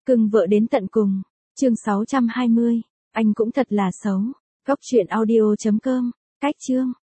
Cưng vợ đến tận cùng. Chương 620. Anh cũng thật là xấu. Góc truyện audio.com. Cách chương.